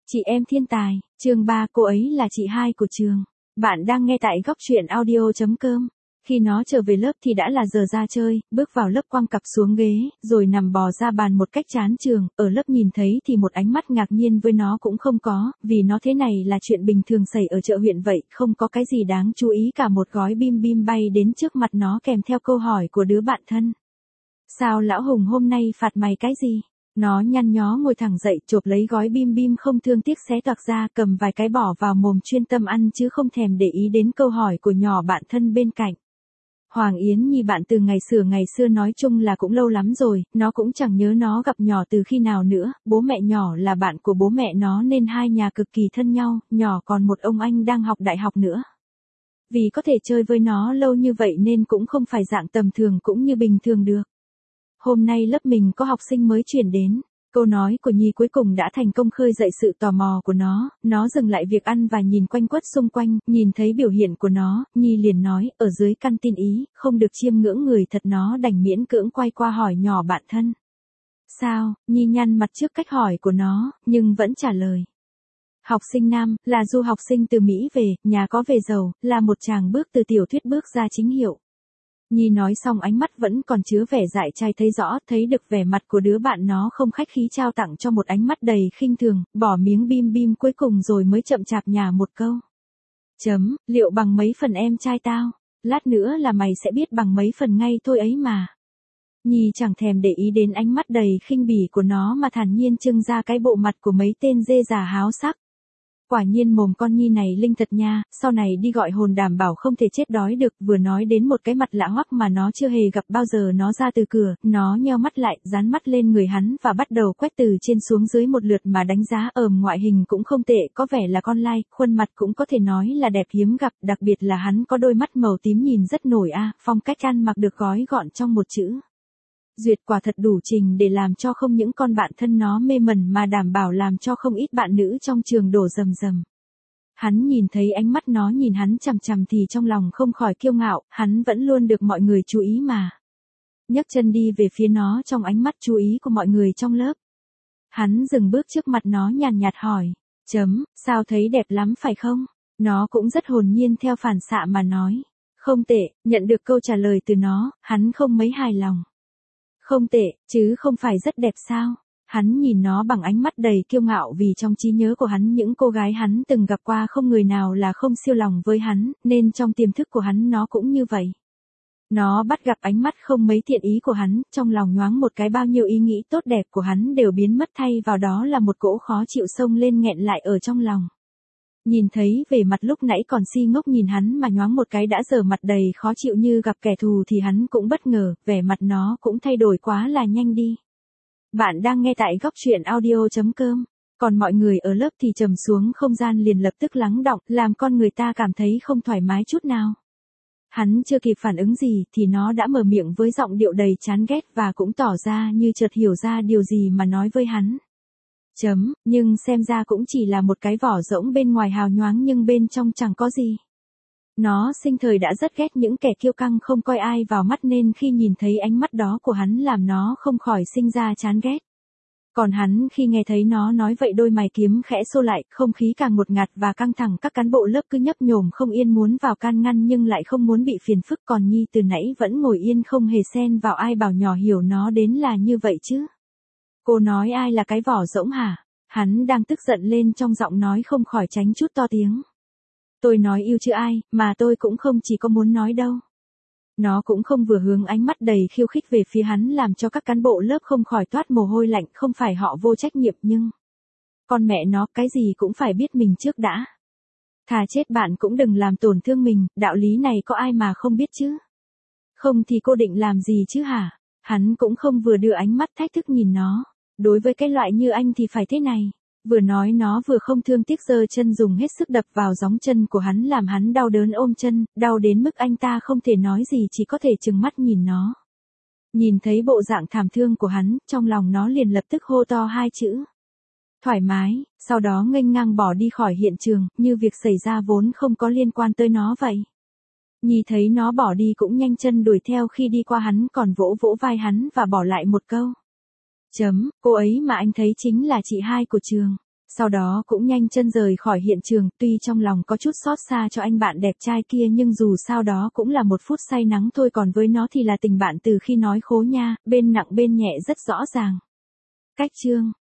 Chị em thiên tài, chương 3, cô ấy là chị hai của trường. Bạn đang nghe tại góc truyện audio.com. Khi nó trở về lớp thì đã là giờ ra chơi, bước vào lớp quăng cặp xuống ghế, rồi nằm bò ra bàn một cách chán trường, ở lớp nhìn thấy thì một ánh mắt ngạc nhiên với nó cũng không có, vì nó thế này là chuyện bình thường xảy ở chợ huyện vậy, không có cái gì đáng chú ý cả. Một gói bim bim bay đến trước mặt nó kèm theo câu hỏi của đứa bạn thân. Sao lão Hùng hôm nay phạt mày cái gì? Nó nhăn nhó ngồi thẳng dậy, chộp lấy gói bim bim không thương tiếc xé toạc ra, cầm vài cái bỏ vào mồm chuyên tâm ăn chứ không thèm để ý đến câu hỏi của nhỏ bạn thân bên cạnh. Hoàng Yến Nhi bạn từ ngày xưa nói chung là cũng lâu lắm rồi, nó cũng chẳng nhớ nó gặp nhỏ từ khi nào nữa, bố mẹ nhỏ là bạn của bố mẹ nó nên hai nhà cực kỳ thân nhau, nhỏ còn một ông anh đang học đại học nữa. Vì có thể chơi với nó lâu như vậy nên cũng không phải dạng tầm thường cũng như bình thường được. Hôm nay lớp mình có học sinh mới chuyển đến. Câu nói của Nhi cuối cùng đã thành công khơi dậy sự tò mò của nó dừng lại việc ăn và nhìn quanh quất xung quanh, nhìn thấy biểu hiện của nó, Nhi liền nói, ở dưới căn tin ý, không được chiêm ngưỡng người thật. Nó đành miễn cưỡng quay qua hỏi nhỏ bạn thân. Sao? Nhi nhăn mặt trước cách hỏi của nó, nhưng vẫn trả lời. Học sinh nam, là du học sinh từ Mỹ về, nhà có về giàu, là một chàng bước từ tiểu thuyết bước ra chính hiệu. Nhi nói xong ánh mắt vẫn còn chứa vẻ dại trai thấy rõ, thấy được vẻ mặt của đứa bạn nó không khách khí trao tặng cho một ánh mắt đầy khinh thường, bỏ miếng bim bim cuối cùng rồi mới chậm chạp nhả một câu. Liệu bằng mấy phần em trai tao? Lát nữa là mày sẽ biết bằng mấy phần ngay thôi ấy mà. Nhi chẳng thèm để ý đến ánh mắt đầy khinh bỉ của nó mà thản nhiên trưng ra cái bộ mặt của mấy tên dê già háo sắc. Quả nhiên mồm con Nhi này linh thật nha, sau này đi gọi hồn đảm bảo không thể chết đói được. Vừa nói đến một cái mặt lạ hoắc mà nó chưa hề gặp bao giờ, nó ra từ cửa, nó nheo mắt lại, dán mắt lên người hắn và bắt đầu quét từ trên xuống dưới một lượt mà đánh giá. Ngoại hình cũng không tệ, có vẻ là con lai, khuôn mặt cũng có thể nói là đẹp hiếm gặp, đặc biệt là hắn có đôi mắt màu tím nhìn rất nổi phong cách ăn mặc được gói gọn trong một chữ duyệt quả thật đủ trình để làm cho không những con bạn thân nó mê mẩn mà đảm bảo làm cho không ít bạn nữ trong trường đổ rầm rầm. Hắn nhìn thấy ánh mắt nó nhìn hắn chằm chằm thì trong lòng không khỏi kiêu ngạo, hắn vẫn luôn được mọi người chú ý mà. Nhấc chân đi về phía nó trong ánh mắt chú ý của mọi người trong lớp. Hắn dừng bước trước mặt nó nhàn nhạt hỏi, sao thấy đẹp lắm phải không? Nó cũng rất hồn nhiên theo phản xạ mà nói, không tệ. Nhận được câu trả lời từ nó, hắn không mấy hài lòng. Không tệ, chứ không phải rất đẹp sao? Hắn nhìn nó bằng ánh mắt đầy kiêu ngạo vì trong trí nhớ của hắn những cô gái hắn từng gặp qua không người nào là không siêu lòng với hắn, nên trong tiềm thức của hắn nó cũng như vậy. Nó bắt gặp ánh mắt không mấy thiện ý của hắn, trong lòng nhoáng một cái bao nhiêu ý nghĩ tốt đẹp của hắn đều biến mất thay vào đó là một cỗ khó chịu xông lên nghẹn lại ở trong lòng. Nhìn thấy vẻ mặt lúc nãy còn si ngốc nhìn hắn mà nhoáng một cái đã dở mặt đầy khó chịu như gặp kẻ thù thì hắn cũng bất ngờ, vẻ mặt nó cũng thay đổi quá là nhanh đi. Bạn đang nghe tại góc truyện audio.com. Còn mọi người ở lớp thì trầm xuống, không gian liền lập tức lắng đọng, làm con người ta cảm thấy không thoải mái chút nào. Hắn chưa kịp phản ứng gì thì nó đã mở miệng với giọng điệu đầy chán ghét và cũng tỏ ra như chợt hiểu ra điều gì mà nói với hắn. Nhưng xem ra cũng chỉ là một cái vỏ rỗng bên ngoài hào nhoáng nhưng bên trong chẳng có gì. Nó sinh thời đã rất ghét những kẻ kiêu căng không coi ai vào mắt nên khi nhìn thấy ánh mắt đó của hắn làm nó không khỏi sinh ra chán ghét. Còn hắn khi nghe thấy nó nói vậy đôi mày kiếm khẽ xô lại, không khí càng ngột ngạt và căng thẳng, các cán bộ lớp cứ nhấp nhổm không yên muốn vào can ngăn nhưng lại không muốn bị phiền phức. Còn Nhi từ nãy vẫn ngồi yên không hề xen vào, ai bảo nhỏ hiểu nó đến là như vậy chứ. Cô nói ai là cái vỏ rỗng hả? Hắn đang tức giận lên trong giọng nói không khỏi tránh chút to tiếng. Tôi nói yêu chứ ai, mà tôi cũng không chỉ có muốn nói đâu. Nó cũng không vừa hướng ánh mắt đầy khiêu khích về phía hắn làm cho các cán bộ lớp không khỏi toát mồ hôi lạnh, không phải họ vô trách nhiệm nhưng... Con mẹ nó, cái gì cũng phải biết mình trước đã. Thà chết bạn cũng đừng làm tổn thương mình, đạo lý này có ai mà không biết chứ. Không thì cô định làm gì chứ hả? Hắn cũng không vừa đưa ánh mắt thách thức nhìn nó. Đối với cái loại như anh thì phải thế này. Vừa nói nó vừa không thương tiếc giơ chân dùng hết sức đập vào gióng chân của hắn làm hắn đau đớn ôm chân, đau đến mức anh ta không thể nói gì chỉ có thể trừng mắt nhìn nó. Nhìn thấy bộ dạng thảm thương của hắn, trong lòng nó liền lập tức hô to hai chữ. Thoải mái, sau đó nghênh ngang bỏ đi khỏi hiện trường, như việc xảy ra vốn không có liên quan tới nó vậy. Nhi thấy nó bỏ đi cũng nhanh chân đuổi theo, khi đi qua hắn còn vỗ vỗ vai hắn và bỏ lại một câu. Cô ấy mà anh thấy chính là chị hai của trường. Sau đó cũng nhanh chân rời khỏi hiện trường, tuy trong lòng có chút xót xa cho anh bạn đẹp trai kia nhưng dù sao đó cũng là một phút say nắng thôi, còn với nó thì là tình bạn từ khi nói khố nha, bên nặng bên nhẹ rất rõ ràng. Cách chương